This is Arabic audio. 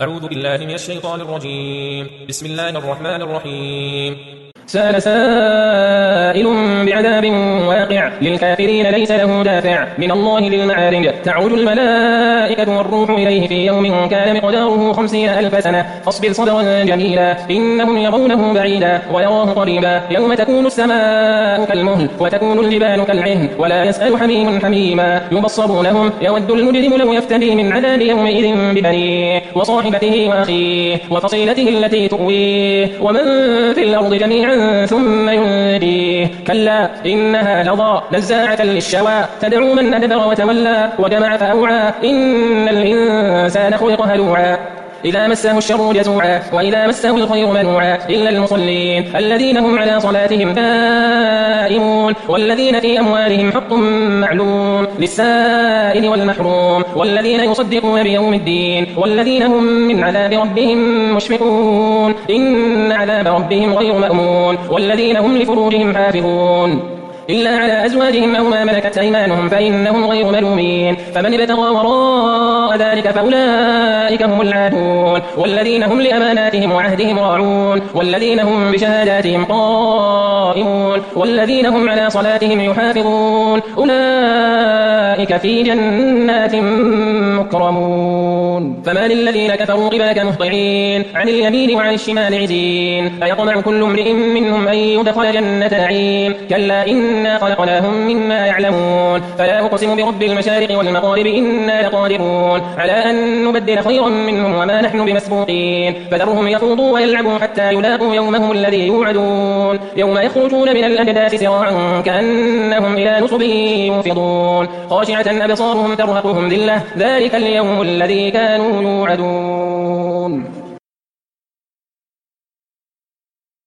أعوذ بالله من الشيطان الرجيم. بسم الله الرحمن الرحيم. سأل سائل بعذاب واقع للكافرين ليس له دافع من الله ذي المعارج. تعرج الملائكة والروح إليه في يوم كان مقداره 50,000 سنة فاصبر صبرا جميلا إنهم يرونه بعيدا ويراه قريبا يوم تكون السماء كالمهل وتكون الجبال كالعهن ولا يسأل حميم حميما يبصرونهم يود المجرم لو يفتدي من عذاب يومئذ ببنيه وصاحبته وأخيه وفصيلته التي تؤويه ومن في الأرض جميعا ثم ينجيه كلا إنها لظى نزاعة للشوى تدعو من أدبر وتولى وجمع فأوعى إن الإنسان خلق هلوعا إذا مسه الشر جزوعا وإذا مسه الخير منوعا إلا المصلين الذين هم على صلاتهم دائمون والذين في أموالهم حق معلوم للسائل والمحروم والذين يصدقون بيوم الدين والذين هم من عذاب ربهم مشفقون إن عذاب ربهم غير مأمون والذين هم لفروجهم حافظون إلا على أزواجهم أو ما ملكت أيمانهم فإنهم غير ملومين فمن ابتغى وراء ذلك فأولئك هم العادون والذين هم لأماناتهم وعهدهم راعون والذين هم بشهاداتهم قائمون والذين هم على صلاتهم يحافظون أولئك في جنات مكرمون فما للذين كفروا قبلك مهطعين عن اليمين وعن الشمال عزين أيطمع كل امرئ منهم أن يدخل جنة نعيم كلا إنا خلقناهم مما يعلمون فلا أقسم برب المشارق والمغارب إنا لقادرون على أن نبدل خيرا منهم وما نحن بمسبوقين فذرهم يخوضوا ويلعبوا حتى يلاقوا يومهم الذي يوعدون يوم يخرجون من الأجداث سراعا كأنهم إلى نصب يوفضون خاشعة أبصارهم ترهقهم ذلة ذلك اليوم الذي كانوا يوعدون.